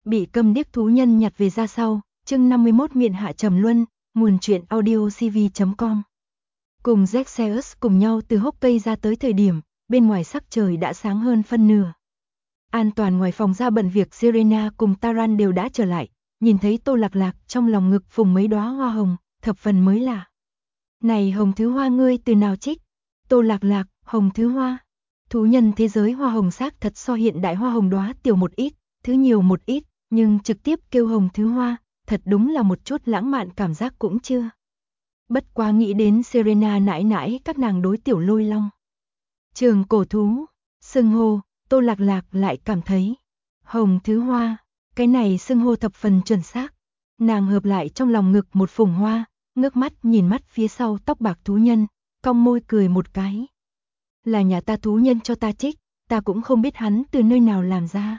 Bị câm điếc thú nhân nhặt về ra sau, chương 51 miện hạ trầm luân, nguồn truyện audiocv.com. Cùng Zexeus cùng nhau từ hốc cây ra tới thời điểm, bên ngoài sắc trời đã sáng hơn phân nửa. An toàn ngoài phòng ra bận việc Serena cùng Taran đều đã trở lại, nhìn thấy Tô Lạc Lạc trong lòng ngực phùng mấy đóa hoa hồng, thập phần mới lạ. Này hồng thứ hoa ngươi từ nào trích? Tô Lạc Lạc, hồng thứ hoa. Thú nhân thế giới hoa hồng xác thật so hiện đại hoa hồng đóa tiểu một ít, thứ nhiều một ít, nhưng trực tiếp kêu hồng thứ hoa, thật đúng là một chút lãng mạn cảm giác cũng chưa. Bất quá nghĩ đến Serena nãi nãi các nàng đối tiểu lôi long. Trường cổ thú, xưng hô, Tô Lạc Lạc lại cảm thấy. Hồng thứ hoa, cái này xưng hô thập phần chuẩn xác. Nàng hợp lại trong lòng ngực một phùng hoa, ngước mắt nhìn mắt phía sau tóc bạc thú nhân, cong môi cười một cái. Là nhà ta thú nhân cho ta trích, ta cũng không biết hắn từ nơi nào làm ra.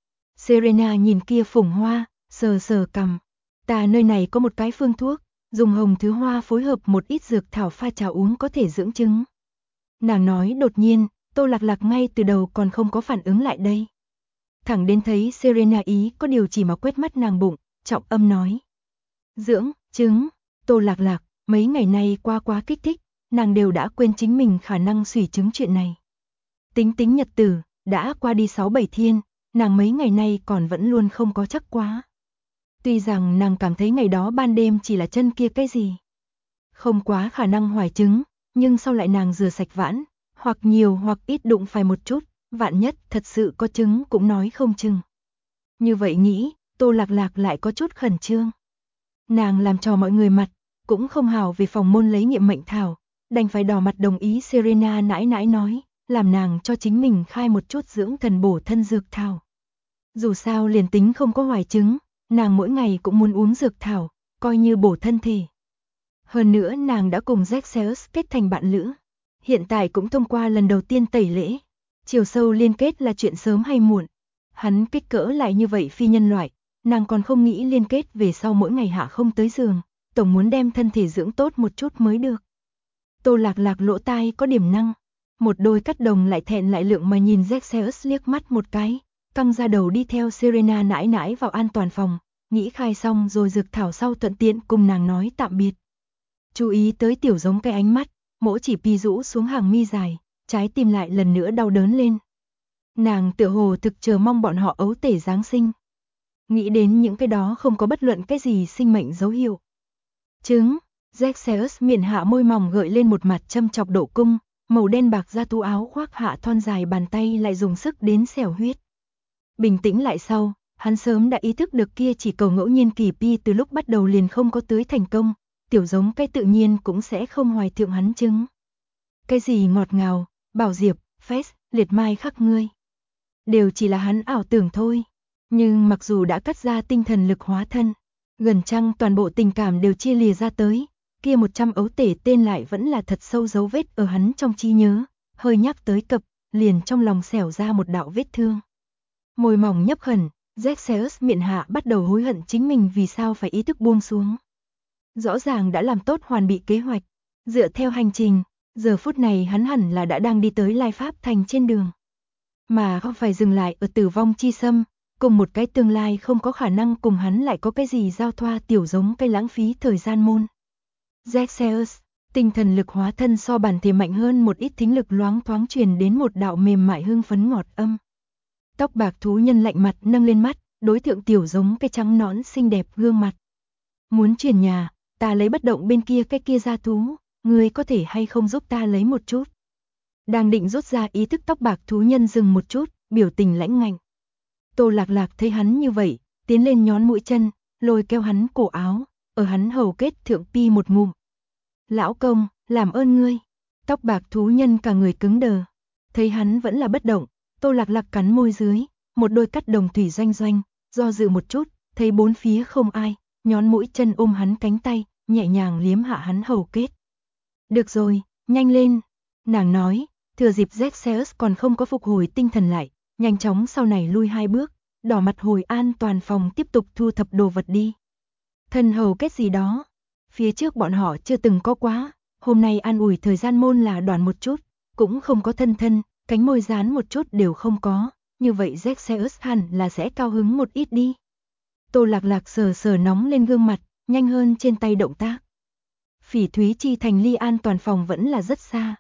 Serena nhìn kia phùng hoa, sờ sờ cằm. Ta nơi này có một cái phương thuốc, dùng hồng thứ hoa phối hợp một ít dược thảo pha trà uống có thể dưỡng trứng. Nàng nói đột nhiên, Tô Lạc Lạc ngay từ đầu còn không có phản ứng lại đây. Thẳng đến thấy Serena ý có điều chỉ mà quét mắt nàng bụng, trọng âm nói. Dưỡng, trứng, Tô Lạc Lạc, mấy ngày nay qua quá kích thích, nàng đều đã quên chính mình khả năng xủy trứng chuyện này. Tính tính nhật tử, đã qua đi 6-7 thiên, nàng mấy ngày nay còn vẫn luôn không có chắc quá. Tuy rằng nàng cảm thấy ngày đó ban đêm chỉ là chân kia cái gì. Không quá khả năng hoài trứng, nhưng sau lại nàng rửa sạch vãn, hoặc nhiều hoặc ít đụng phải một chút, vạn nhất thật sự có trứng cũng nói không chừng. Như vậy nghĩ, Tô Lạc Lạc lại có chút khẩn trương. Nàng làm cho mọi người mặt, cũng không hào về phòng môn lấy nghiệm mệnh thảo, đành phải đỏ mặt đồng ý Serena nãi nãi nói, làm nàng cho chính mình khai một chút dưỡng thần bổ thân dược thảo. Dù sao liền tính không có hoài trứng, nàng mỗi ngày cũng muốn uống dược thảo, coi như bổ thân thể. Hơn nữa nàng đã cùng Zexeus kết thành bạn lữ. Hiện tại cũng thông qua lần đầu tiên tẩy lễ. Chiều sâu liên kết là chuyện sớm hay muộn. Hắn kích cỡ lại như vậy phi nhân loại, nàng còn không nghĩ liên kết về sau mỗi ngày hạ không tới giường, tổng muốn đem thân thể dưỡng tốt một chút mới được. Tô Lạc Lạc lỗ tai có điểm năng, một đôi cắt đồng lại thẹn lại lượng mà nhìn Zexeus liếc mắt một cái, căng ra đầu đi theo Serena nãi nãi vào an toàn phòng, nghĩ khai xong rồi dược thảo sau thuận tiện cùng nàng nói tạm biệt. Chú ý tới tiểu giống cái ánh mắt, mỗ chỉ pi rũ xuống hàng mi dài, trái tim lại lần nữa đau đớn lên. Nàng tựa hồ thực chờ mong bọn họ ấu tể Giáng sinh. Nghĩ đến những cái đó không có bất luận cái gì sinh mệnh dấu hiệu. Trứng, Zexeus miệng hạ môi mỏng gợi lên một mặt châm chọc độ cung, màu đen bạc da tú áo khoác hạ thon dài bàn tay lại dùng sức đến xẻo huyết. Bình tĩnh lại sau, hắn sớm đã ý thức được kia chỉ cầu ngẫu nhiên kỳ pi từ lúc bắt đầu liền không có tưới thành công, tiểu giống cái tự nhiên cũng sẽ không hoài thượng hắn trứng. Cái gì ngọt ngào, bảo diệp, phét, liệt mai khắc ngươi. Đều chỉ là hắn ảo tưởng thôi. Nhưng mặc dù đã cắt ra tinh thần lực hóa thân, gần chăng toàn bộ tình cảm đều chia lìa ra tới, kia 100 ấu tể tên lại vẫn là thật sâu dấu vết ở hắn trong trí nhớ, hơi nhắc tới cập, liền trong lòng xẻo ra một đạo vết thương. Môi mỏng nhấp khẩn, Zexeus miệng hạ bắt đầu hối hận chính mình vì sao phải ý thức buông xuống. Rõ ràng đã làm tốt hoàn bị kế hoạch, dựa theo hành trình, giờ phút này hắn hẳn là đã đang đi tới Lai Pháp Thành trên đường. Mà không phải dừng lại ở tử vong chi xâm, cùng một cái tương lai không có khả năng cùng hắn lại có cái gì giao thoa tiểu giống cái lãng phí thời gian môn. Zexeus, tinh thần lực hóa thân so bản thể mạnh hơn một ít, thính lực loáng thoáng truyền đến một đạo mềm mại hương phấn ngọt âm. Tóc bạc thú nhân lạnh mặt nâng lên mắt, đối thượng tiểu giống cái trắng nõn xinh đẹp gương mặt. Muốn chuyển nhà, ta lấy bất động bên kia cái kia ra thú, ngươi có thể hay không giúp ta lấy một chút. Đang định rút ra ý thức, tóc bạc thú nhân dừng một chút, biểu tình lãnh ngạnh. Tô Lạc Lạc thấy hắn như vậy, tiến lên nhón mũi chân, lôi kéo hắn cổ áo, ở hắn hầu kết thượng pi một ngụm. Lão công, làm ơn ngươi. Tóc bạc thú nhân cả người cứng đờ. Thấy hắn vẫn là bất động, Tô Lạc Lạc cắn môi dưới, một đôi cắt đồng thủy doanh doanh, do dự một chút, thấy bốn phía không ai, nhón mũi chân ôm hắn cánh tay, nhẹ nhàng liếm hạ hắn hầu kết. Được rồi, nhanh lên. Nàng nói, thừa dịp Zexeus còn không có phục hồi tinh thần lại, nhanh chóng sau này lui 2 bước, đỏ mặt hồi an toàn phòng tiếp tục thu thập đồ vật đi. Thân hầu kết gì đó, phía trước bọn họ chưa từng có quá, hôm nay an ủi thời gian môn là đoàn một chút, cũng không có thân, cánh môi dán một chút đều không có, như vậy Zexeus hẳn là sẽ cao hứng một ít đi. Tô Lạc Lạc sờ sờ nóng lên gương mặt, nhanh hơn trên tay động tác. Phỉ Thúy Chi Thành ly an toàn phòng vẫn là rất xa.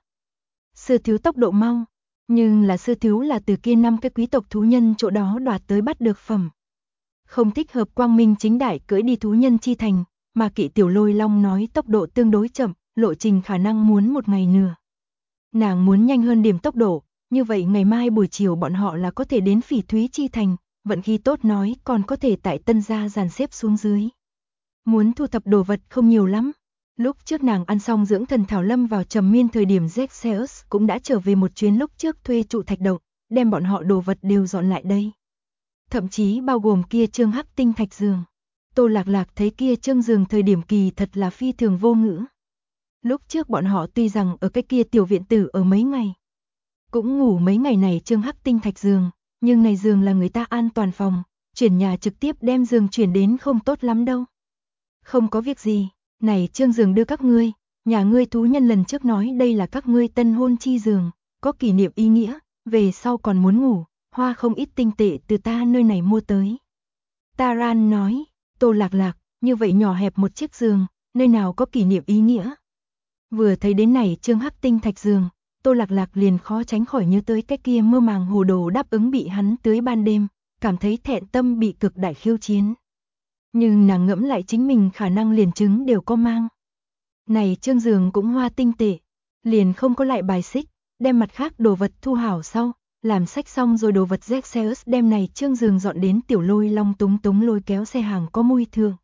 Sư thiếu tốc độ mau, nhưng là sư thiếu là từ kia 5 cái quý tộc thú nhân chỗ đó đoạt tới bắt được phẩm. Không thích hợp quang minh chính đại cưỡi đi thú nhân chi thành, mà Kỵ Tiểu Lôi Long nói tốc độ tương đối chậm, lộ trình khả năng muốn 1 ngày nửa. Nàng muốn nhanh hơn điểm tốc độ, như vậy ngày mai buổi chiều bọn họ là có thể đến Phỉ Thúy Chi Thành, vận khí tốt nói còn có thể tại Tân Gia dàn xếp xuống dưới. Muốn thu thập đồ vật không nhiều lắm. Lúc trước nàng ăn xong dưỡng thần thảo lâm vào trầm miên thời điểm Zexeus cũng đã trở về một chuyến lúc trước thuê trụ thạch động, đem bọn họ đồ vật đều dọn lại đây. Thậm chí bao gồm kia trương hắc tinh thạch giường. Tô Lạc Lạc thấy kia trương giường thời điểm kỳ thật là phi thường vô ngữ. Lúc trước bọn họ tuy rằng ở cái kia tiểu viện tử ở mấy ngày, cũng ngủ mấy ngày này trương hắc tinh thạch giường, nhưng này giường là người ta an toàn phòng, chuyển nhà trực tiếp đem giường chuyển đến không tốt lắm đâu. Không có việc gì, này trương giường đưa các ngươi, nhà ngươi thú nhân lần trước nói đây là các ngươi tân hôn chi giường, có kỷ niệm ý nghĩa, về sau còn muốn ngủ, hoa không ít tinh tệ từ ta nơi này mua tới. Taran nói, Tô Lạc Lạc, như vậy nhỏ hẹp một chiếc giường, nơi nào có kỷ niệm ý nghĩa. Vừa thấy đến này trương hắc tinh thạch giường, Tô Lạc Lạc liền khó tránh khỏi nhớ tới cái kia mơ màng hồ đồ đáp ứng bị hắn tưới ban đêm, cảm thấy thẹn tâm bị cực đại khiêu chiến. Nhưng nàng ngẫm lại chính mình khả năng liền trứng đều có mang. Này trương giường cũng hoa tinh tệ, liền không có lại bài xích, đem mặt khác đồ vật thu hảo sau, làm sách xong rồi đồ vật Zexeus đem này trương giường dọn đến Tiểu Lôi Long túng túng lôi kéo xe hàng có mùi thương.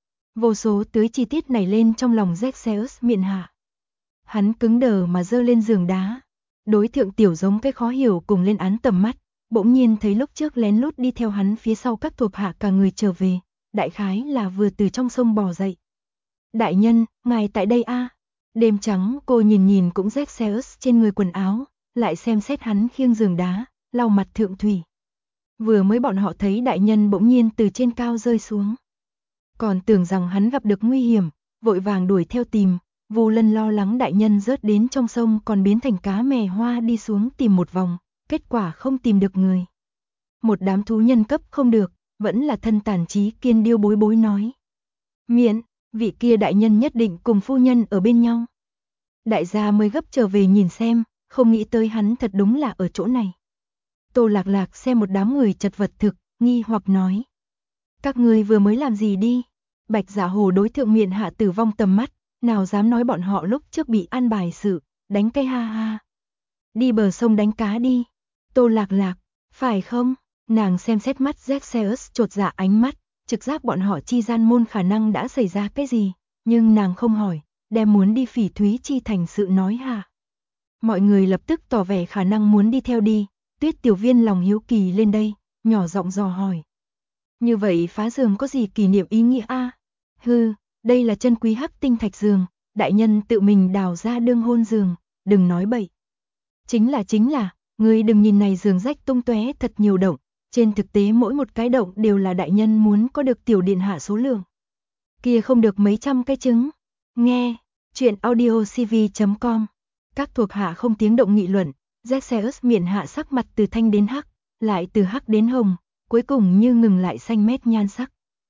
Vô số tưới chi tiết này lên trong lòng Zexeus miệng hạ. Hắn cứng đờ mà giơ lên giường đá. Đối thượng tiểu giống cái khó hiểu cùng lên án tầm mắt, bỗng nhiên thấy lúc trước lén lút đi theo hắn phía sau các thuộc hạ cả người trở về, đại khái là vừa từ trong sông bò dậy. Đại nhân, ngài tại đây a? Đêm trắng cô nhìn nhìn cũng Zexeus trên người quần áo, lại xem xét hắn khiêng giường đá, lau mặt thượng thủy. Vừa mới bọn họ thấy đại nhân bỗng nhiên từ trên cao rơi xuống. Còn tưởng rằng hắn gặp được nguy hiểm, vội vàng đuổi theo tìm. Vu Lân lo lắng đại nhân rớt đến trong sông còn biến thành cá mè hoa đi xuống tìm một vòng, kết quả không tìm được người. Một đám thú nhân cấp không được, vẫn là thân tàn trí Kiên Điêu bối bối nói. Miễn, vị kia đại nhân nhất định cùng phu nhân ở bên nhau. Đại gia mới gấp trở về nhìn xem, không nghĩ tới hắn thật đúng là ở chỗ này. Tô Lạc Lạc xem một đám người chật vật thực, nghi hoặc nói. Các ngươi vừa mới làm gì đi? Bạch Dạ Hồ đối thượng miệng hạ tử vong tầm mắt. Nào dám nói bọn họ lúc trước bị an bài sự, đánh cây ha ha. Đi bờ sông đánh cá đi. Tô Lạc Lạc, phải không? Nàng xem xét mắt Zexeus chột dạ ánh mắt, trực giác bọn họ chi gian môn khả năng đã xảy ra cái gì, nhưng nàng không hỏi, đem muốn đi Phỉ Thúy Chi Thành sự nói hà. Mọi người lập tức tỏ vẻ khả năng muốn đi theo đi, Tuyết Tiểu Viên lòng hiếu kỳ lên đây, nhỏ giọng dò hỏi. Như vậy phá giường có gì kỷ niệm ý nghĩa a? Hừ. Đây là chân quý hắc tinh thạch giường, đại nhân tự mình đào ra đương hôn giường, đừng nói bậy. Chính là, ngươi đừng nhìn này giường rách tung tóe thật nhiều động, trên thực tế mỗi một cái động đều là đại nhân muốn có được tiểu điện hạ số lượng. Kia không được mấy trăm cái trứng. Nghe, chuyện audiocv.com. Các thuộc hạ không tiếng động nghị luận, Zexeus miệng hạ sắc mặt từ thanh đến hắc, lại từ hắc đến hồng, cuối cùng như ngừng lại xanh mét nhan sắc.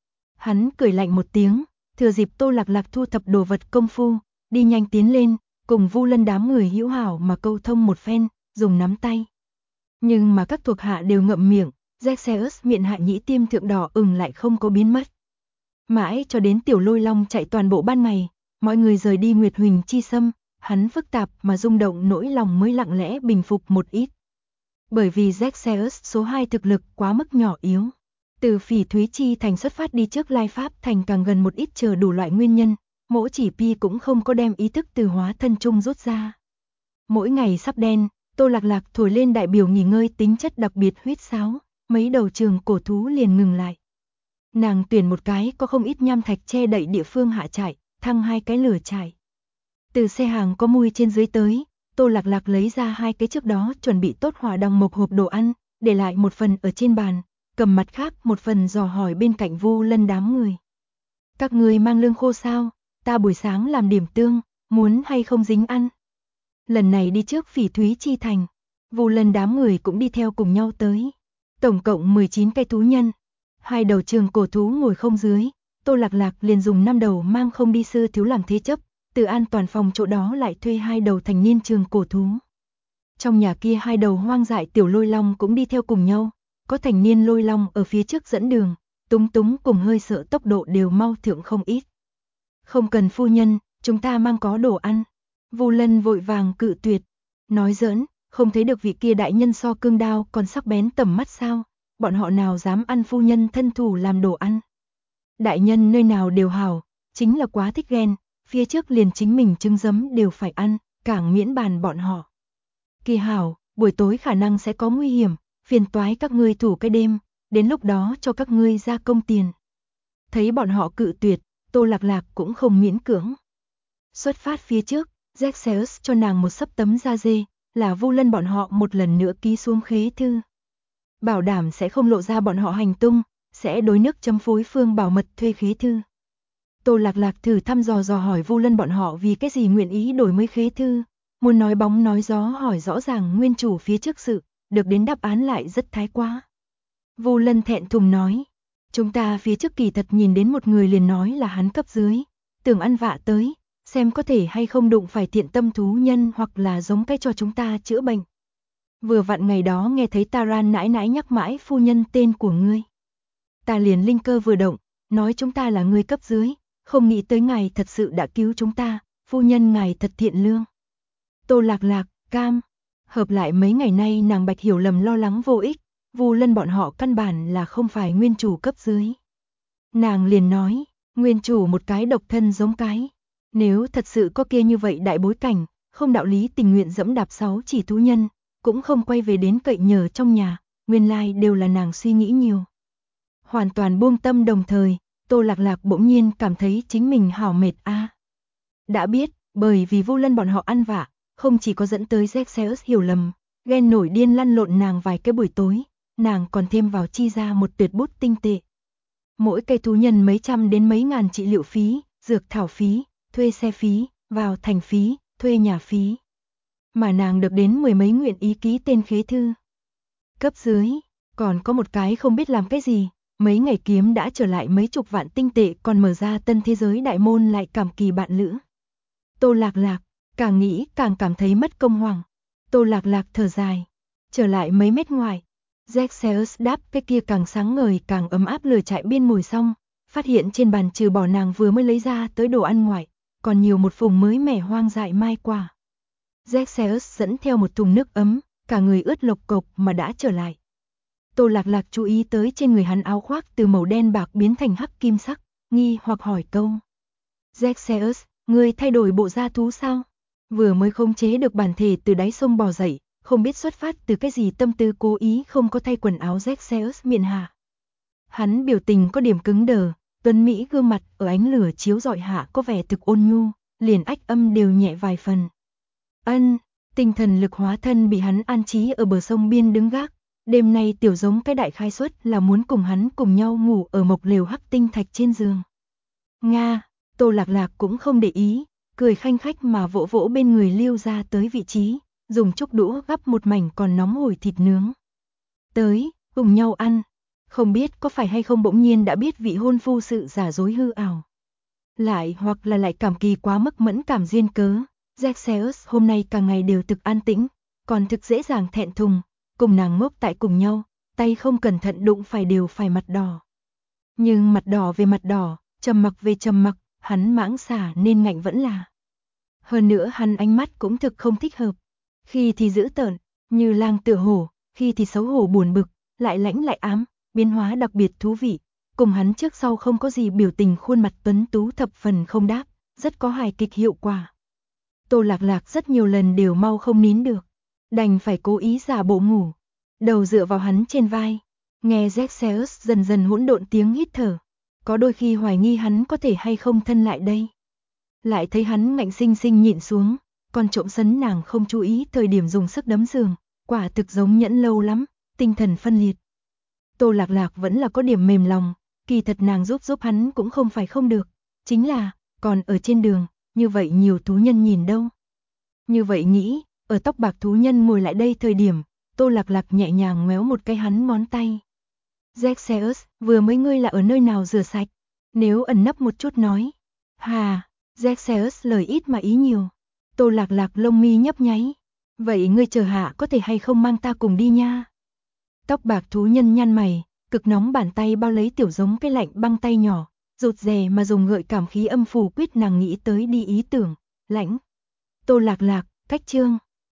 Hắn cười lạnh một tiếng. Thừa dịp Tô Lạc Lạc thu thập đồ vật công phu, đi nhanh tiến lên, cùng Vu Lân đám người hữu hảo mà câu thông một phen, dùng nắm tay. Nhưng mà các thuộc hạ đều ngậm miệng, Zexeus miệng hạ nhĩ tiêm thượng đỏ lại không có biến mất. Mãi cho đến Tiểu Lôi Long chạy toàn bộ ban ngày, mọi người rời đi Nguyệt Huỳnh chi xâm, hắn phức tạp mà rung động nỗi lòng mới lặng lẽ bình phục một ít. Bởi vì Zexeus số 2 thực lực quá mức nhỏ yếu. Từ Phỉ Thúy Chi Thành xuất phát đi trước Lai Pháp Thành càng gần một ít chờ đủ loại nguyên nhân, Mỗ Chỉ Pi cũng không có đem ý thức từ hóa thân chung rút ra. Mỗi ngày sắp đen, Tô Lạc Lạc thổi lên đại biểu nghỉ ngơi tính chất đặc biệt huýt sáo, mấy đầu trường cổ thú liền ngừng lại. Nàng tuyển một cái có không ít nham thạch che đậy địa phương hạ trại, thăng 2 cái lửa trại. Từ xe hàng có mùi trên dưới tới, Tô Lạc Lạc lấy ra 2 cái trước đó chuẩn bị tốt hỏa đằng mộc hộp đồ ăn, để lại một phần ở trên bàn. Cầm mặt khác một phần dò hỏi bên cạnh Vu Lân đám người. Các người mang lương khô sao? Ta buổi sáng làm điểm tương, muốn hay không dính ăn? Lần này đi trước Phỉ Thúy Chi Thành, Vu Lân đám người cũng đi theo cùng nhau tới. Tổng cộng 19 cái thú nhân. Hai đầu trường cổ thú ngồi không dưới, Tô Lạc Lạc liền dùng 5 đầu mang không đi sư thiếu làm thế chấp, từ an toàn phòng chỗ đó lại thuê 2 đầu thành niên trường cổ thú. Trong nhà kia 2 đầu hoang dại tiểu lôi long cũng đi theo cùng nhau, có thành niên lôi long ở phía trước dẫn đường, Túng Túng cùng hơi sợ tốc độ đều mau thượng không ít. Không cần phu nhân, chúng ta mang có đồ ăn. Vu Lân vội vàng cự tuyệt, nói giỡn, không thấy được vị kia đại nhân so cương đao còn sắc bén tầm mắt sao, bọn họ nào dám ăn phu nhân thân thủ làm đồ ăn. Đại nhân nơi nào đều hảo, chính là quá thích ghen, phía trước liền chính mình trứng giấm đều phải ăn, càng miễn bàn bọn họ. Kỳ hảo, buổi tối khả năng sẽ có nguy hiểm, phiền toái các ngươi thủ cái đêm, đến lúc đó cho các ngươi ra công tiền. Thấy bọn họ cự tuyệt, Tô Lạc Lạc cũng không miễn cưỡng. Xuất phát phía trước, Zexeus cho nàng một sấp tấm da dê, là Vu Lân bọn họ một lần nữa ký xuống khế thư. Bảo đảm sẽ không lộ ra bọn họ hành tung, sẽ đối nước chấm phối phương bảo mật thuê khế thư. Tô Lạc Lạc thử thăm dò hỏi Vu Lân bọn họ vì cái gì nguyện ý đổi mới khế thư, muốn nói bóng nói gió hỏi rõ ràng nguyên chủ phía trước sự, được đến đáp án lại rất thái quá. Vu Lân thẹn thùng nói, chúng ta phía trước kỳ thật nhìn đến một người liền nói là hắn cấp dưới, tưởng ăn vạ tới, xem có thể hay không đụng phải thiện tâm thú nhân hoặc là giống cái cho chúng ta chữa bệnh. Vừa vặn ngày đó nghe thấy Taran nãi nãi nhắc mãi phu nhân tên của ngươi. Ta liền linh cơ vừa động, nói chúng ta là người cấp dưới, không nghĩ tới ngài thật sự đã cứu chúng ta, phu nhân ngài thật thiện lương. Tô Lạc Lạc, cam, hợp lại mấy ngày nay nàng Bạch hiểu lầm lo lắng vô ích, Vu Lân bọn họ căn bản là không phải nguyên chủ cấp dưới. Nàng liền nói, nguyên chủ một cái độc thân giống cái, nếu thật sự có kia như vậy đại bối cảnh, không đạo lý tình nguyện dẫm đạp 6 chỉ thú nhân, cũng không quay về đến cậy nhờ trong nhà, nguyên lai đều là nàng suy nghĩ nhiều. Hoàn toàn buông tâm đồng thời, Tô Lạc Lạc bỗng nhiên cảm thấy chính mình hảo mệt a. Đã biết, bởi vì Vu Lân bọn họ ăn vạ, không chỉ có dẫn tới Zexeus hiểu lầm, ghen nổi điên lăn lộn nàng vài cái buổi tối, nàng còn thêm vào chi ra một tuyệt bút tinh tệ. Mỗi cây thú nhân mấy trăm đến mấy ngàn trị liệu phí, dược thảo phí, thuê xe phí, vào thành phí, thuê nhà phí. Mà nàng được đến 10 mấy nguyện ý ký tên khế thư. Cấp dưới, còn có một cái không biết làm cái gì, mấy ngày kiếm đã trở lại mấy chục vạn tinh tệ còn mở ra tân thế giới đại môn lại cảm kỳ bạn lữ. Tô Lạc Lạc, càng nghĩ càng cảm thấy mất công hoàng. Tô Lạc Lạc thở dài, trở lại mấy mét ngoài. Zexeus đáp cái kia càng sáng ngời càng ấm áp lửa trại biên mồi xong, phát hiện trên bàn trừ bỏ nàng vừa mới lấy ra tới đồ ăn ngoài, còn nhiều một phùng mới mẻ hoang dại mai quả. Zexeus dẫn theo một thùng nước ấm, cả người ướt lộc cộc mà đã trở lại. Tô Lạc Lạc chú ý tới trên người hắn áo khoác từ màu đen bạc biến thành hắc kim sắc, nghi hoặc hỏi câu. Zexeus, ngươi thay đổi bộ da thú sao? Vừa mới khống chế được bản thể từ đáy sông bò dậy, không biết xuất phát từ cái gì tâm tư cố ý không có thay quần áo Zexeus miệng hạ. Hắn biểu tình có điểm cứng đờ, tuấn mỹ gương mặt ở ánh lửa chiếu rọi hạ có vẻ thực ôn nhu, liền ách âm đều nhẹ vài phần. Ân, tinh thần lực hóa thân bị hắn an trí ở bờ sông biên đứng gác. Đêm nay tiểu giống cái đại khai suất là muốn cùng hắn cùng nhau ngủ ở mộc lều hắc tinh thạch trên giường. Nga, Tô Lạc Lạc cũng không để ý, cười khanh khách mà vỗ vỗ bên người Lưu ra tới vị trí, dùng chúc đũa gắp một mảnh còn nóng hổi thịt nướng. Tới, cùng nhau ăn, không biết có phải hay không bỗng nhiên đã biết vị hôn phu sự giả dối hư ảo. Lại hoặc là lại cảm kỳ quá mức mẫn cảm duyên cớ, Zexeus hôm nay cả ngày đều thực an tĩnh, còn thực dễ dàng thẹn thùng. Cùng nàng ngốc tại cùng nhau, tay không cẩn thận đụng phải đều phải mặt đỏ. Nhưng mặt đỏ về mặt đỏ, trầm mặc về trầm mặc, hắn mãng xả nên ngạnh vẫn là. Hơn nữa hắn ánh mắt cũng thực không thích hợp. Khi thì dữ tợn, như lang tựa hổ, khi thì xấu hổ buồn bực, lại lãnh lại ám, biến hóa đặc biệt thú vị. Cùng hắn trước sau không có gì biểu tình khuôn mặt tuấn tú thập phần không đáp, rất có hài kịch hiệu quả. Tô Lạc Lạc rất nhiều lần đều mau không nín được. Đành phải cố ý giả bộ ngủ, đầu dựa vào hắn trên vai, nghe Zexeus dần dần hỗn độn tiếng hít thở, có đôi khi hoài nghi hắn có thể hay không thân lại đây. Lại thấy hắn ngạnh sinh sinh nhịn xuống, còn trộm sấn nàng không chú ý thời điểm dùng sức đấm giường, quả thực giống nhẫn lâu lắm, tinh thần phân liệt. Tô Lạc Lạc vẫn là có điểm mềm lòng, kỳ thật nàng giúp hắn cũng không phải không được, chính là, còn ở trên đường, như vậy nhiều thú nhân nhìn đâu. Như vậy nghĩ, ở tóc bạc thú nhân ngồi lại đây thời điểm, Tô Lạc Lạc nhẹ nhàng ngoéo một cái hắn ngón tay. Zexeus, vừa mới ngươi là ở nơi nào rửa sạch? Nếu ẩn nấp một chút nói. Hà, Zexeus lời ít mà ý nhiều. Tô Lạc Lạc lông mi nhấp nháy. Vậy ngươi chờ hạ có thể hay không mang ta cùng đi nha? Tóc bạc thú nhân nhăn mày, cực nóng bàn tay bao lấy tiểu giống cái lạnh băng tay nhỏ, rụt rè mà dùng gợi cảm khí âm phủ quyết nàng nghĩ tới đi ý tưởng, lãnh. Tô Lạc Lạc, cách chương.